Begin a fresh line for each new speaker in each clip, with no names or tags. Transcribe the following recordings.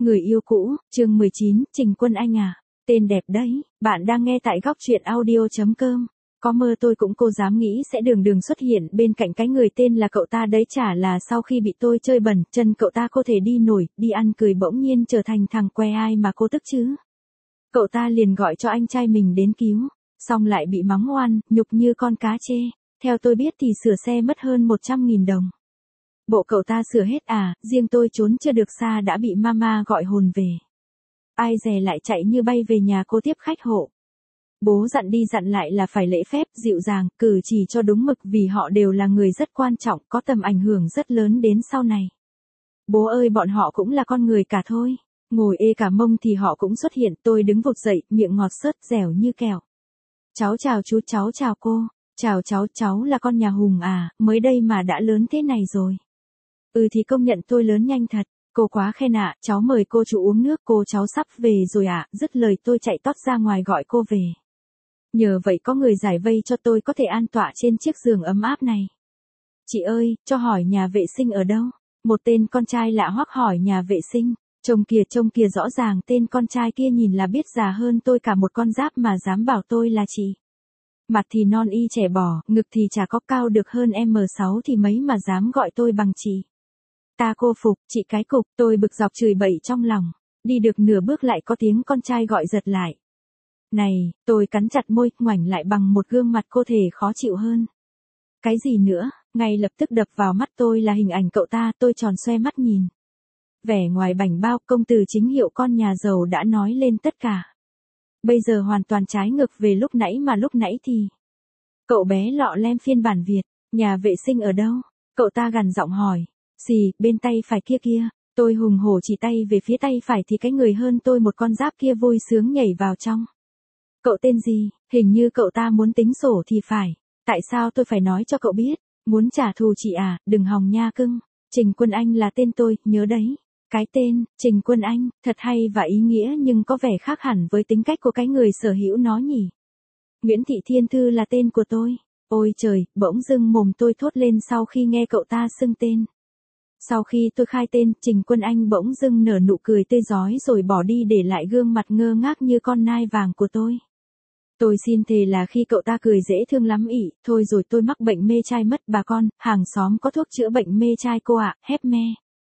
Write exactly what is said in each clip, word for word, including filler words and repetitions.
Người yêu cũ, chương mười chín, Trình Quân Anh à. Tên đẹp đấy, bạn đang nghe tại góc truyện audio chấm com. Có mơ tôi cũng cô dám nghĩ sẽ đường đường xuất hiện bên cạnh cái người tên là cậu ta đấy, chả là sau khi bị tôi chơi bẩn, chân cậu ta có thể đi nổi, đi ăn cười bỗng nhiên trở thành thằng que, ai mà cô tức chứ. Cậu ta liền gọi cho anh trai mình đến cứu, xong lại bị mắng oan, nhục như con cá chê. Theo tôi biết thì sửa xe mất hơn một trăm nghìn đồng. Bộ cậu ta sửa hết à, riêng tôi trốn chưa được xa đã bị mama gọi hồn về. Ai dè lại chạy như bay về nhà cô tiếp khách hộ. Bố dặn đi dặn lại là phải lễ phép, dịu dàng, cử chỉ cho đúng mực vì họ đều là người rất quan trọng, có tầm ảnh hưởng rất lớn đến sau này. Bố ơi, bọn họ cũng là con người cả thôi. Ngồi ê cả mông thì họ cũng xuất hiện, tôi đứng vụt dậy, miệng ngọt xớt, dẻo như kẹo. Cháu chào chú, cháu chào cô. Chào cháu, cháu là con nhà Hùng à, mới đây mà đã lớn thế này rồi. Ừ thì công nhận tôi lớn nhanh thật, cô quá khen ạ, cháu mời cô chú uống nước, cô cháu sắp về rồi ạ, dứt lời tôi chạy tót ra ngoài gọi cô về. Nhờ vậy có người giải vây cho tôi có thể an tọa trên chiếc giường ấm áp này. Chị ơi, cho hỏi nhà vệ sinh ở đâu? Một tên con trai lạ hoắc hỏi nhà vệ sinh, trông kìa trông kìa rõ ràng tên con trai kia nhìn là biết già hơn tôi cả một con giáp mà dám bảo tôi là chị. Mặt thì non y trẻ bò, ngực thì chả có, cao được hơn em sáu thì mấy mà dám gọi tôi bằng chị. Ta cô phục, chị cái cục, tôi bực dọc chửi bậy trong lòng. Đi được nửa bước lại có tiếng con trai gọi giật lại. Này, tôi cắn chặt môi, ngoảnh lại bằng một gương mặt cô thể khó chịu hơn. Cái gì nữa, ngay lập tức đập vào mắt tôi là hình ảnh cậu ta, tôi tròn xoe mắt nhìn. Vẻ ngoài bảnh bao, công tử chính hiệu con nhà giàu đã nói lên tất cả. Bây giờ hoàn toàn trái ngược về lúc nãy mà lúc nãy thì. Cậu bé lọ lem phiên bản Việt, nhà vệ sinh ở đâu? Cậu ta gằn giọng hỏi. Xì, bên tay phải kia kia. Tôi hùng hổ chỉ tay về phía tay phải thì cái người hơn tôi một con giáp kia vui sướng nhảy vào trong. Cậu tên gì? Hình như cậu ta muốn tính sổ thì phải. Tại sao tôi phải nói cho cậu biết? Muốn trả thù chị à, đừng hòng nha cưng. Trình Quân Anh là tên tôi, nhớ đấy. Cái tên, Trình Quân Anh, thật hay và ý nghĩa nhưng có vẻ khác hẳn với tính cách của cái người sở hữu nó nhỉ. Nguyễn Thị Thiên Thư là tên của tôi. Ôi trời, bỗng dưng mồm tôi thốt lên sau khi nghe cậu ta xưng tên. Sau khi tôi khai tên, Trình Quân Anh bỗng dưng nở nụ cười tươi rói rồi bỏ đi để lại gương mặt ngơ ngác như con nai vàng của tôi. Tôi xin thề là khi cậu ta cười dễ thương lắm ỉ, thôi rồi tôi mắc bệnh mê trai mất bà con, hàng xóm có thuốc chữa bệnh mê trai cô ạ, hép me.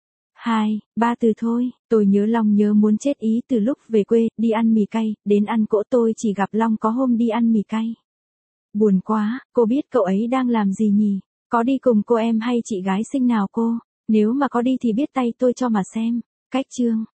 Hai, ba từ thôi, tôi nhớ Long nhớ muốn chết ý từ lúc về quê, đi ăn mì cay, đến ăn cỗ tôi chỉ gặp Long có hôm đi ăn mì cay. Buồn quá, cô biết cậu ấy đang làm gì nhỉ? Có đi cùng cô em hay chị gái xinh nào cô? Nếu mà có đi thì biết tay tôi cho mà xem. Cách chương.